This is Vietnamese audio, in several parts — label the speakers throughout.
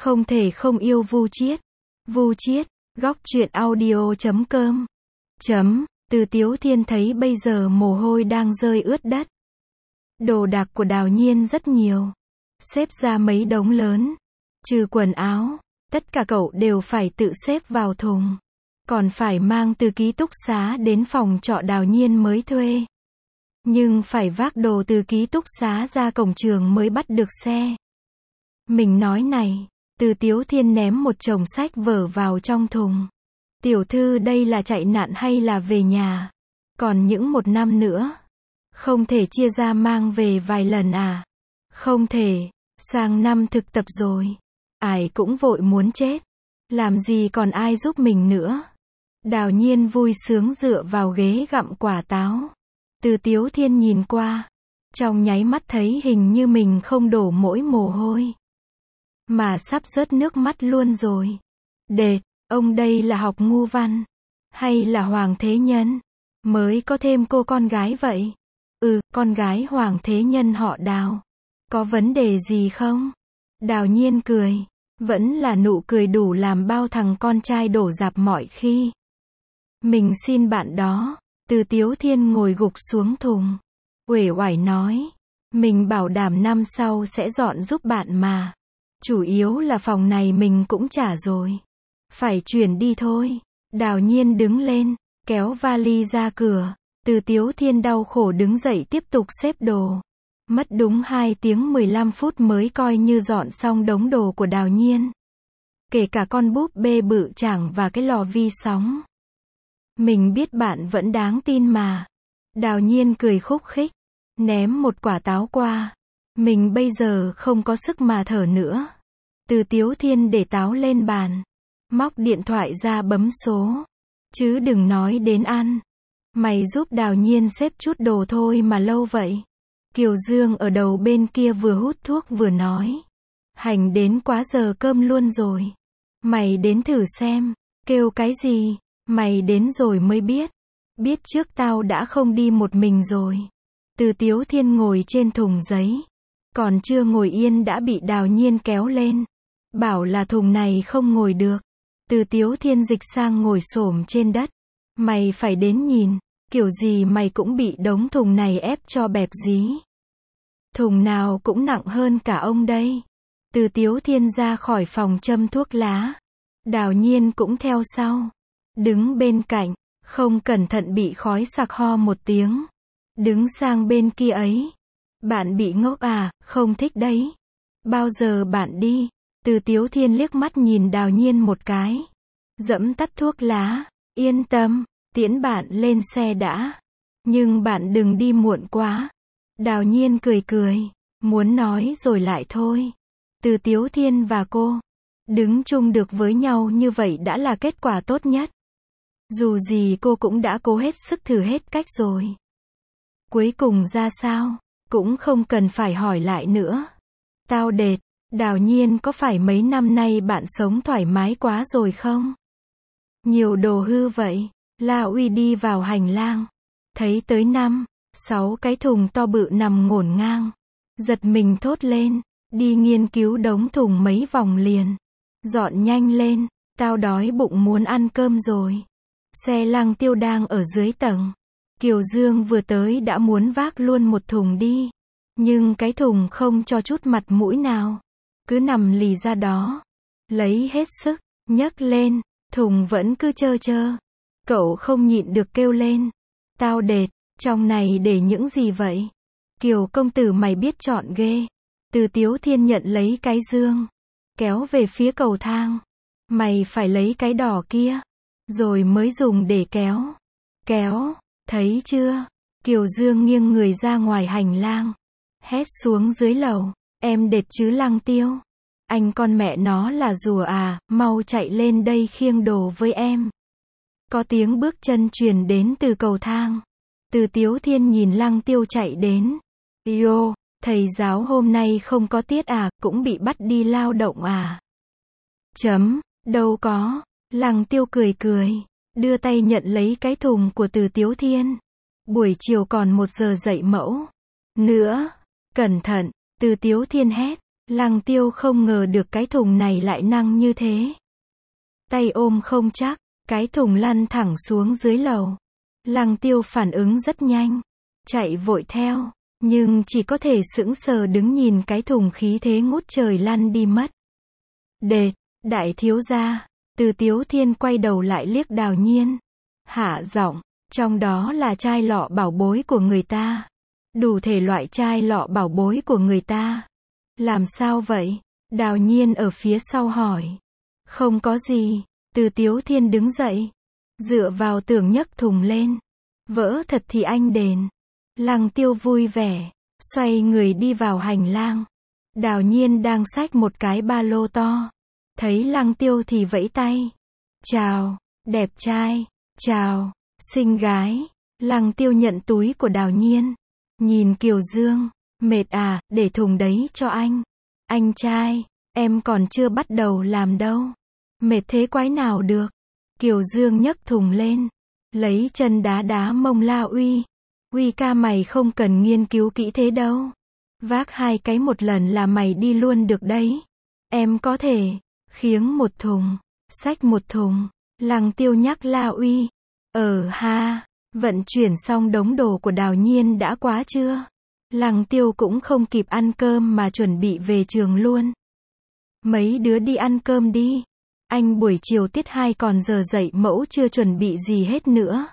Speaker 1: Không thể không yêu Vu Chiết. Vu Chiết, góc truyện audio.com. Từ Tiếu Thiên thấy bây giờ mồ hôi đang rơi ướt đất. Đồ đạc của Đào Nhiên rất nhiều. Xếp ra mấy đống lớn. Trừ quần áo, tất cả cậu đều phải tự xếp vào thùng. Còn phải mang từ ký túc xá đến phòng trọ Đào Nhiên mới thuê. Nhưng phải vác đồ từ ký túc xá ra cổng trường mới bắt được xe. Mình nói này, Từ Tiếu Thiên ném một chồng sách vở vào trong thùng. Tiểu thư đây là chạy nạn hay là về nhà? Còn những một năm nữa. Không thể chia ra mang về vài lần à? Không thể, sang năm thực tập rồi. Ai cũng vội muốn chết. Làm gì còn ai giúp mình nữa? Đào Nhiên vui sướng dựa vào ghế gặm quả táo. Từ Tiếu Thiên nhìn qua. Trong nháy mắt thấy hình như mình không đổ mỗi mồ hôi. Mà sắp rớt nước mắt luôn rồi. Đệt, ông đây là học ngu văn. Hay là Hoàng Thế Nhân? Mới có thêm cô con gái vậy. Con gái Hoàng Thế Nhân họ Đào. Có vấn đề gì không? Đào Nhiên cười. Vẫn là nụ cười đủ làm bao thằng con trai đổ dạp mọi khi. Mình xin bạn đó. Từ Tiếu Thiên ngồi gục xuống thùng. Uể oải nói. Mình bảo đảm năm sau sẽ dọn giúp bạn mà. Chủ yếu là phòng này mình cũng trả rồi. Phải chuyển đi thôi. Đào Nhiên đứng lên, kéo vali ra cửa. Từ Tiếu Thiên đau khổ đứng dậy tiếp tục xếp đồ. Mất đúng 2 tiếng 15 phút mới coi như dọn xong đống đồ của Đào Nhiên. Kể cả con búp bê bự chảng và cái lò vi sóng. Mình biết bạn vẫn đáng tin mà. Đào Nhiên cười khúc khích. Ném một quả táo qua. Mình bây giờ không có sức mà thở nữa. Từ Tiếu Thiên để táo lên bàn. Móc điện thoại ra bấm số. Chứ đừng nói đến ăn. Mày giúp Đào Nhiên xếp chút đồ thôi mà lâu vậy. Kiều Dương ở đầu bên kia vừa hút thuốc vừa nói. Hành đến quá giờ cơm luôn rồi. Mày đến thử xem. Kêu cái gì? Mày đến rồi mới biết. Biết trước tao đã không đi một mình rồi. Từ Tiếu Thiên ngồi trên thùng giấy. Còn chưa ngồi yên đã bị Đào Nhiên kéo lên. Bảo là thùng này không ngồi được. Từ Tiếu Thiên dịch sang ngồi xổm trên đất. Mày phải đến nhìn. Kiểu gì mày cũng bị đống thùng này ép cho bẹp dí. Thùng nào cũng nặng hơn cả ông đây. Từ Tiếu Thiên ra khỏi phòng châm thuốc lá. Đào Nhiên cũng theo sau. Đứng bên cạnh. Không cẩn thận bị khói sặc ho một tiếng. Đứng sang bên kia ấy. Bạn bị ngốc à, không thích đấy. Bao giờ bạn đi? Từ Tiếu Thiên liếc mắt nhìn Đào Nhiên một cái. Dẫm tắt thuốc lá. Yên tâm, tiễn bạn lên xe đã. Nhưng bạn đừng đi muộn quá. Đào Nhiên cười cười. Muốn nói rồi lại thôi. Từ Tiếu Thiên và cô. Đứng chung được với nhau như vậy đã là kết quả tốt nhất. Dù gì cô cũng đã cố hết sức thử hết cách rồi. Cuối cùng ra sao? Cũng không cần phải hỏi lại nữa. Tao đệt. Đào Nhiên có phải mấy năm nay bạn sống thoải mái quá rồi không? Nhiều đồ hư vậy. La Uy đi vào hành lang. Thấy tới 5-6 cái thùng to bự nằm ngổn ngang. Giật mình thốt lên. Đi nghiên cứu đống thùng mấy vòng liền. Dọn nhanh lên. Tao đói bụng muốn ăn cơm rồi. Xe Lăng Tiêu đang ở dưới tầng. Kiều Dương vừa tới đã muốn vác luôn một thùng đi. Nhưng cái thùng không cho chút mặt mũi nào. Cứ nằm lì ra đó. Lấy hết sức. Nhấc lên. Thùng vẫn cứ trơ trơ. Cậu không nhịn được kêu lên. Tao đệt. Trong này để những gì vậy? Kiều công tử mày biết chọn ghê. Từ Tiếu Thiên nhận lấy cái dương. Kéo về phía cầu thang. Mày phải lấy cái đỏ kia. Rồi mới dùng để kéo. Kéo. Thấy chưa? Kiều Dương nghiêng người ra ngoài hành lang. Hét xuống dưới lầu. Em đệt chứ Lăng Tiêu. Anh con mẹ nó là rùa à, mau chạy lên đây khiêng đồ với em. Có tiếng bước chân truyền đến từ cầu thang. Từ Tiếu Thiên nhìn Lăng Tiêu chạy đến. Yo, thầy giáo hôm nay không có tiết à, cũng bị bắt đi lao động à? Đâu có. Lăng Tiêu cười cười. Đưa tay nhận lấy cái thùng của Từ Tiếu Thiên. Buổi chiều còn 1 giờ dạy mẫu. Nữa. Cẩn thận. Từ Tiếu Thiên hét. Lăng Tiêu không ngờ được cái thùng này lại nặng như thế. Tay ôm không chắc, cái thùng lăn thẳng xuống dưới lầu. Lăng Tiêu phản ứng rất nhanh, chạy vội theo, nhưng chỉ có thể sững sờ đứng nhìn cái thùng khí thế ngút trời lăn đi mất. Đại thiếu gia, Từ Tiếu Thiên quay đầu lại liếc Đào Nhiên. Hạ giọng, trong đó là chai lọ bảo bối của người ta. Đủ thể loại chai lọ bảo bối của người ta. Làm sao vậy? Đào Nhiên ở phía sau hỏi. Không có gì. Từ Tiếu Thiên đứng dậy, dựa vào tường nhấc thùng lên. Vỡ thật thì anh đền. Lăng Tiêu vui vẻ, xoay người đi vào hành lang. Đào Nhiên đang xách một cái ba lô to. Thấy Lăng Tiêu thì vẫy tay. Chào, đẹp trai. Chào, xinh gái. Lăng Tiêu nhận túi của Đào Nhiên. Nhìn Kiều Dương. Mệt à, để thùng đấy cho anh. Anh trai, em còn chưa bắt đầu làm đâu. Mệt thế quái nào được. Kiều Dương nhấc thùng lên. Lấy chân đá đá mông La Uy. Uy ca mày không cần nghiên cứu kỹ thế đâu. Vác 2 cái một lần là mày đi luôn được đấy. Em có thể khiêng một thùng, xách một thùng. Lăng Tiêu nhắc La Uy. Ha, vận chuyển xong đống đồ của Đào Nhiên đã quá chưa? Lăng Tiêu cũng không kịp ăn cơm mà chuẩn bị về trường luôn. Mấy đứa đi ăn cơm đi. Anh buổi chiều tiết 2 còn giờ dậy mẫu chưa chuẩn bị gì hết nữa.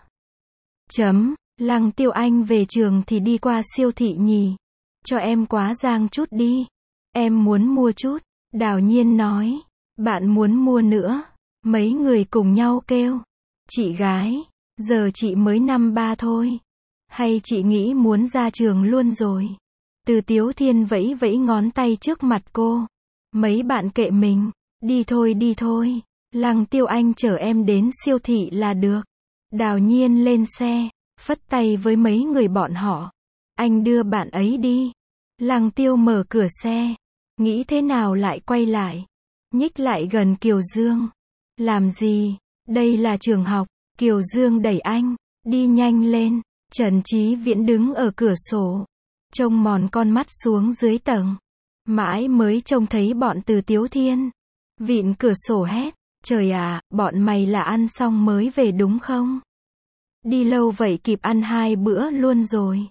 Speaker 1: Lăng Tiêu anh về trường thì đi qua siêu thị nhỉ. Cho em quá giang chút đi. Em muốn mua chút. Đào Nhiên nói. Bạn muốn mua nữa. Mấy người cùng nhau kêu. Chị gái, giờ chị mới năm 3 thôi. Hay chị nghĩ muốn ra trường luôn rồi? Từ Tiếu Thiên vẫy vẫy ngón tay trước mặt cô. Mấy bạn kệ mình. Đi thôi đi thôi. Lăng Tiêu anh chở em đến siêu thị là được. Đào Nhiên lên xe, phất tay với mấy người bọn họ. Anh đưa bạn ấy đi. Lăng Tiêu mở cửa xe. Nghĩ thế nào lại quay lại. Nhích lại gần Kiều Dương. Làm gì? Đây là trường học. Kiều Dương đẩy anh. Đi nhanh lên. Trần Chí Viễn đứng ở cửa sổ. Trông mòn con mắt xuống dưới tầng. Mãi mới trông thấy bọn Từ Tiếu Thiên. Vịn cửa sổ hét. Trời à, bọn mày là ăn xong mới về đúng không? Đi lâu vậy kịp ăn 2 bữa luôn rồi.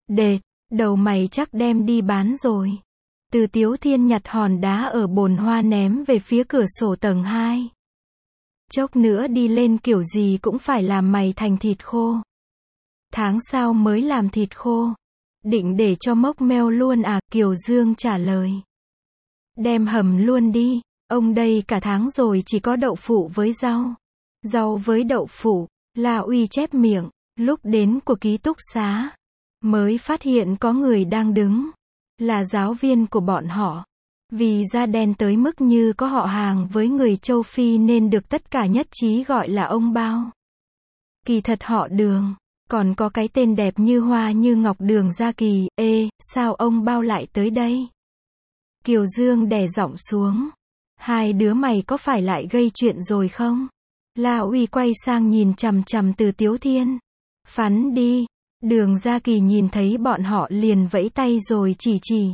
Speaker 1: Đầu mày chắc đem đi bán rồi. Từ Tiếu Thiên nhặt hòn đá ở bồn hoa ném về phía cửa sổ tầng 2. Chốc nữa đi lên kiểu gì cũng phải làm mày thành thịt khô. Tháng sau mới làm thịt khô. Định để cho mốc meo luôn à? Kiều Dương trả lời. Đem hầm luôn đi. Ông đây cả tháng rồi chỉ có đậu phụ với rau. Rau với đậu phụ. La Uy chép miệng. Lúc đến của ký túc xá, mới phát hiện có người đang đứng. Là giáo viên của bọn họ. Vì da đen tới mức như có họ hàng với người châu Phi nên được tất cả nhất trí gọi là ông Bao. Kỳ thật họ Đường. Còn có cái tên đẹp như hoa như ngọc Đường Gia Kỳ. Sao ông Bao lại tới đây? Kiều Dương đè giọng xuống. 2 đứa mày có phải lại gây chuyện rồi không? La Uy quay sang nhìn chằm chằm Từ Tiếu Thiên. Phắn đi. Đường Gia Kỳ nhìn thấy bọn họ liền vẫy tay rồi chỉ.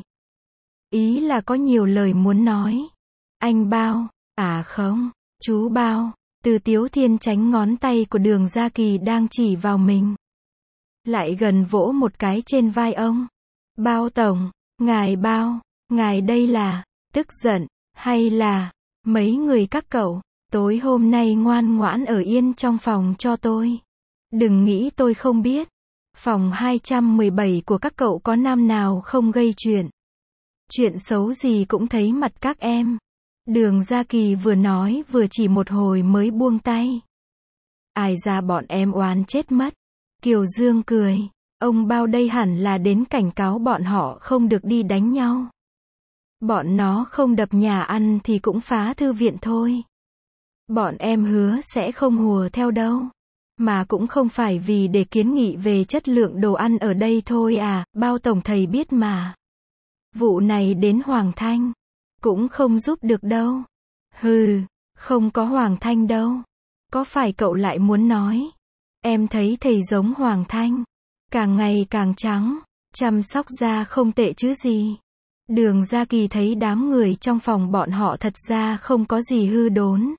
Speaker 1: Ý là có nhiều lời muốn nói. Anh Bao. À không. Chú Bao. Từ Tiếu Thiên tránh ngón tay của Đường Gia Kỳ đang chỉ vào mình. Lại gần vỗ một cái trên vai ông. Bao tổng. Ngài Bao. Ngài đây là tức giận. Hay là mấy người các cậu. Tối hôm nay ngoan ngoãn ở yên trong phòng cho tôi. Đừng nghĩ tôi không biết. Phòng 217 của các cậu có nam nào không gây chuyện. Chuyện xấu gì cũng thấy mặt các em. Đường Gia Kỳ vừa nói vừa chỉ một hồi mới buông tay. Ai ra bọn em oán chết mất. Kiều Dương cười. Ông Bao đây hẳn là đến cảnh cáo bọn họ không được đi đánh nhau. Bọn nó không đập nhà ăn thì cũng phá thư viện thôi. Bọn em hứa sẽ không hùa theo đâu. Mà cũng không phải vì để kiến nghị về chất lượng đồ ăn ở đây thôi à, Bao tổng thầy biết mà. Vụ này đến Hoàng Thanh. Cũng không giúp được đâu. Hừ, không có Hoàng Thanh đâu. Có phải cậu lại muốn nói? Em thấy thầy giống Hoàng Thanh. Càng ngày càng trắng. Chăm sóc da không tệ chứ gì. Đường Gia Kỳ thấy đám người trong phòng bọn họ thật ra không có gì hư đốn.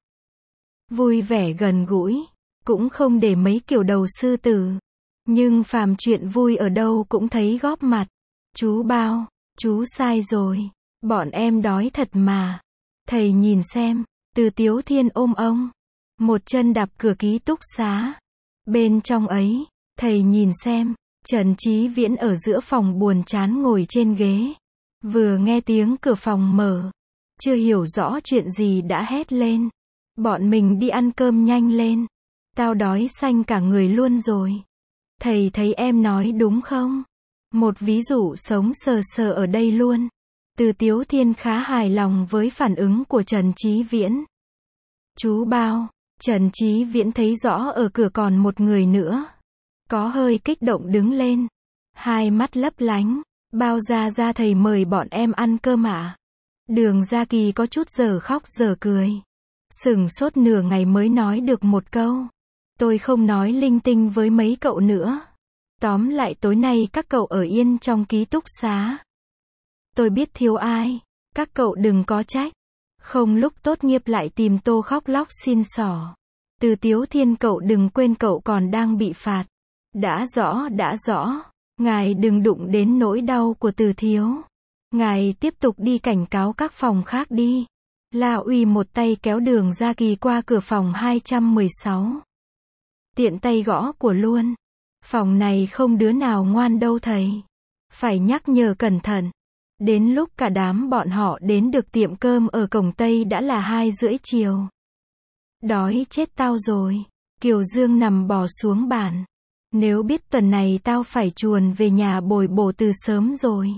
Speaker 1: Vui vẻ gần gũi, cũng không để mấy kiểu đầu sư tử. Nhưng phàm chuyện vui ở đâu cũng thấy góp mặt. Chú Bao, chú sai rồi. Bọn em đói thật mà. Thầy nhìn xem, Từ Tiếu Thiên ôm ông. Một chân đạp cửa ký túc xá. Bên trong ấy, thầy nhìn xem, Trần Chí Viễn ở giữa phòng buồn chán ngồi trên ghế. Vừa nghe tiếng cửa phòng mở. Chưa hiểu rõ chuyện gì đã hét lên. Bọn mình đi ăn cơm nhanh lên. Tao đói xanh cả người luôn rồi. Thầy thấy em nói đúng không? Một ví dụ sống sờ sờ ở đây luôn. Từ Tiếu Thiên khá hài lòng với phản ứng của Trần Chí Viễn. Chú Bao, Trần Chí Viễn thấy rõ ở cửa còn một người nữa. Có hơi kích động đứng lên. Hai mắt lấp lánh. Bao ra thầy mời bọn em ăn cơm ạ. Đường Gia Kỳ có chút giờ khóc giờ cười. Sửng sốt nửa ngày mới nói được một câu. Tôi không nói linh tinh với mấy cậu nữa. Tóm lại tối nay các cậu ở yên trong ký túc xá. Tôi biết thiếu ai. Các cậu đừng có trách. Không lúc tốt nghiệp lại tìm tôi khóc lóc xin xỏ. Từ Tiếu Thiên cậu đừng quên cậu còn đang bị phạt. Đã rõ. Ngài đừng đụng đến nỗi đau của Từ thiếu. Ngài tiếp tục đi cảnh cáo các phòng khác đi. La Uy một tay kéo Đường Gia Kỳ qua cửa phòng 216. Tiện tay gõ của luôn. Phòng này không đứa nào ngoan đâu thầy. Phải nhắc nhở cẩn thận. Đến lúc cả đám bọn họ đến được tiệm cơm ở cổng Tây đã là 2:30 chiều. Đói chết tao rồi. Kiều Dương nằm bò xuống bàn. Nếu biết tuần này tao phải chuồn về nhà bồi bổ từ sớm rồi.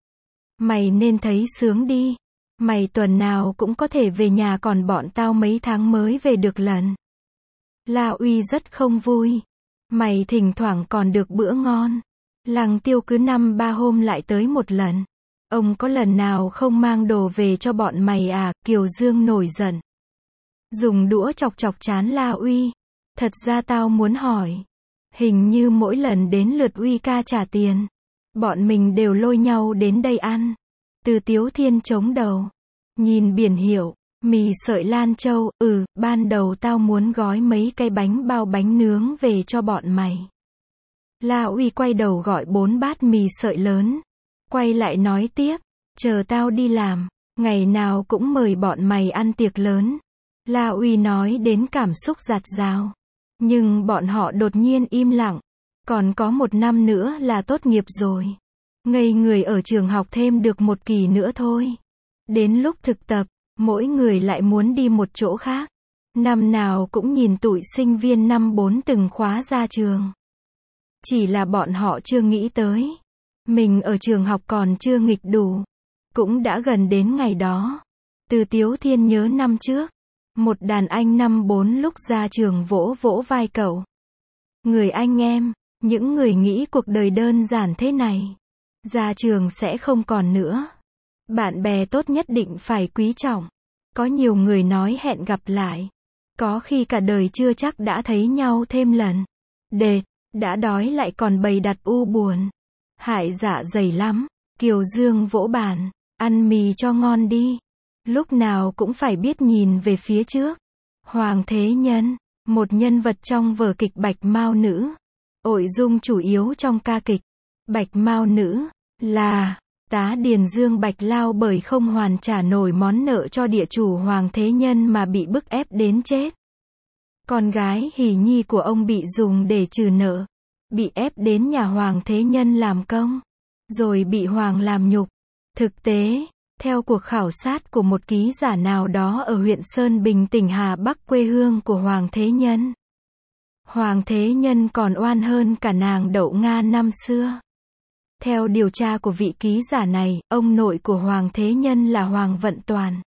Speaker 1: Mày nên thấy sướng đi. Mày tuần nào cũng có thể về nhà còn bọn tao mấy tháng mới về được lần. La Uy rất không vui. Mày thỉnh thoảng còn được bữa ngon. Lăng Tiêu cứ 5-3 hôm lại tới một lần. Ông có lần nào không mang đồ về cho bọn mày à? Kiều Dương nổi giận. Dùng đũa chọc chán La Uy. Thật ra tao muốn hỏi. Hình như mỗi lần đến lượt Uy ca trả tiền. Bọn mình đều lôi nhau đến đây ăn. Từ Tiếu Thiên chống đầu. Nhìn biển hiệu. Mì sợi Lan Châu. Ban đầu tao muốn gói mấy cái bánh bao bánh nướng về cho bọn mày. La Uy quay đầu gọi 4 bát mì sợi lớn. Quay lại nói tiếp. Chờ tao đi làm. Ngày nào cũng mời bọn mày ăn tiệc lớn. La Uy nói đến cảm xúc dạt dào. Nhưng bọn họ đột nhiên im lặng. Còn có 1 năm nữa là tốt nghiệp rồi. Ngây người ở trường học thêm được 1 kỳ nữa thôi. Đến lúc thực tập, mỗi người lại muốn đi một chỗ khác. Năm nào cũng nhìn tụi sinh viên năm 4 từng khóa ra trường. Chỉ là bọn họ chưa nghĩ tới. Mình ở trường học còn chưa nghịch đủ. Cũng đã gần đến ngày đó. Từ Tiếu Thiên nhớ năm trước. Một đàn anh năm 4 lúc ra trường vỗ vỗ vai cậu. Người anh em, những người nghĩ cuộc đời đơn giản thế này. Ra trường sẽ không còn nữa. Bạn bè tốt nhất định phải quý trọng. Có nhiều người nói hẹn gặp lại. Có khi cả đời chưa chắc đã thấy nhau thêm lần. Đệt, đã đói lại còn bày đặt u buồn. Hại dạ dày lắm. Kiều Dương vỗ bàn. Ăn mì cho ngon đi. Lúc nào cũng phải biết nhìn về phía trước. Hoàng Thế Nhân, một nhân vật trong vở kịch Bạch Mao Nữ. Nội dung chủ yếu trong ca kịch Bạch Mao Nữ là tá Điền Dương Bạch Lao bởi không hoàn trả nổi món nợ cho địa chủ Hoàng Thế Nhân mà bị bức ép đến chết. Con gái Hỷ Nhi của ông bị dùng để trừ nợ, bị ép đến nhà Hoàng Thế Nhân làm công, rồi bị Hoàng làm nhục. Thực tế, theo cuộc khảo sát của một ký giả nào đó ở huyện Sơn Bình tỉnh Hà Bắc quê hương của Hoàng Thế Nhân, Hoàng Thế Nhân còn oan hơn cả nàng Đậu Nga năm xưa. Theo điều tra của vị ký giả này, ông nội của Hoàng Thế Nhân là Hoàng Vận Toàn.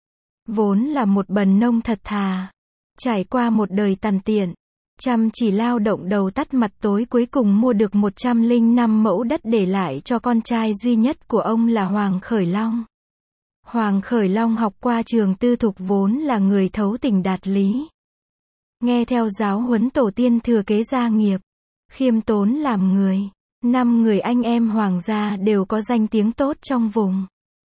Speaker 1: Vốn là một bần nông thật thà. Trải qua một đời tàn tiện, chăm chỉ lao động đầu tắt mặt tối cuối cùng mua được 105 mẫu đất để lại cho con trai duy nhất của ông là Hoàng Khởi Long. Hoàng Khởi Long học qua trường tư thục vốn là người thấu tình đạt lý. Nghe theo giáo huấn tổ tiên thừa kế gia nghiệp, khiêm tốn làm người. 5 người anh em Hoàng gia đều có danh tiếng tốt trong vùng.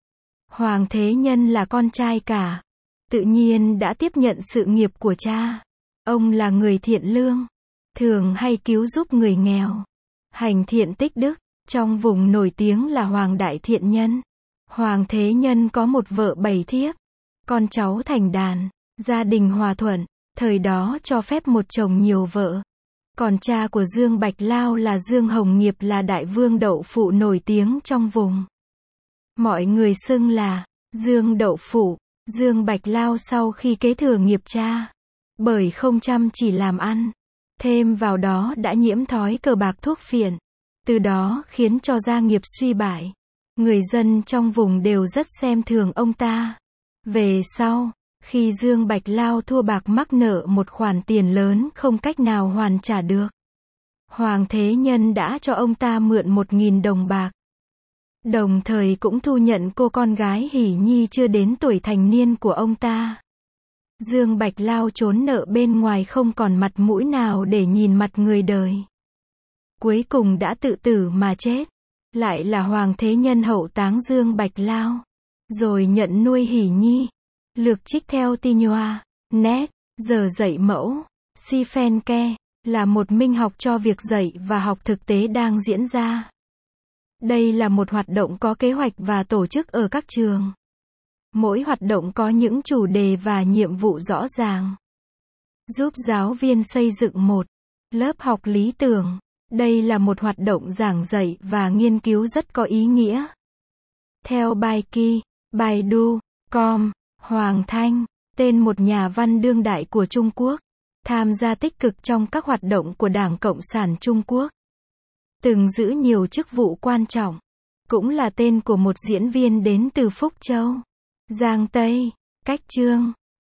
Speaker 1: Hoàng Thế Nhân là con trai cả, tự nhiên đã tiếp nhận sự nghiệp của cha. Ông là người thiện lương, thường hay cứu giúp người nghèo, hành thiện tích đức, trong vùng nổi tiếng là Hoàng Đại Thiện Nhân. Hoàng Thế Nhân có một vợ 7 thiếp, con cháu thành đàn, gia đình hòa thuận, thời đó cho phép một chồng nhiều vợ. Còn cha của Dương Bạch Lao là Dương Hồng Nghiệp là đại vương đậu phụ nổi tiếng trong vùng. Mọi người xưng là Dương Đậu Phụ. Dương Bạch Lao sau khi kế thừa nghiệp cha, bởi không chăm chỉ làm ăn, thêm vào đó đã nhiễm thói cờ bạc thuốc phiện, từ đó khiến cho gia nghiệp suy bại. Người dân trong vùng đều rất xem thường ông ta. Về sau, khi Dương Bạch Lao thua bạc mắc nợ một khoản tiền lớn không cách nào hoàn trả được, Hoàng Thế Nhân đã cho ông ta mượn 1.000 đồng bạc. Đồng thời cũng thu nhận cô con gái Hỷ Nhi chưa đến tuổi thành niên của ông ta. Dương Bạch Lao trốn nợ bên ngoài không còn mặt mũi nào để nhìn mặt người đời. Cuối cùng đã tự tử mà chết. Lại là Hoàng Thế Nhân hậu táng Dương Bạch Lao, rồi nhận nuôi Hỷ Nhi. Lược trích theo Tinhoa, net, giờ dạy mẫu, Si Phen Ke, là một minh học cho việc dạy và học thực tế đang diễn ra. Đây là một hoạt động có kế hoạch và tổ chức ở các trường. Mỗi hoạt động có những chủ đề và nhiệm vụ rõ ràng. Giúp giáo viên xây dựng một lớp học lý tưởng. Đây là một hoạt động giảng dạy và nghiên cứu rất có ý nghĩa. Theo Baiki, Baidu.com, Hoàng Thanh, tên một nhà văn đương đại của Trung Quốc, tham gia tích cực trong các hoạt động của Đảng Cộng sản Trung Quốc. Từng giữ nhiều chức vụ quan trọng. Cũng là tên của một diễn viên đến từ Phúc Châu, Giang Tây, Cách Chương.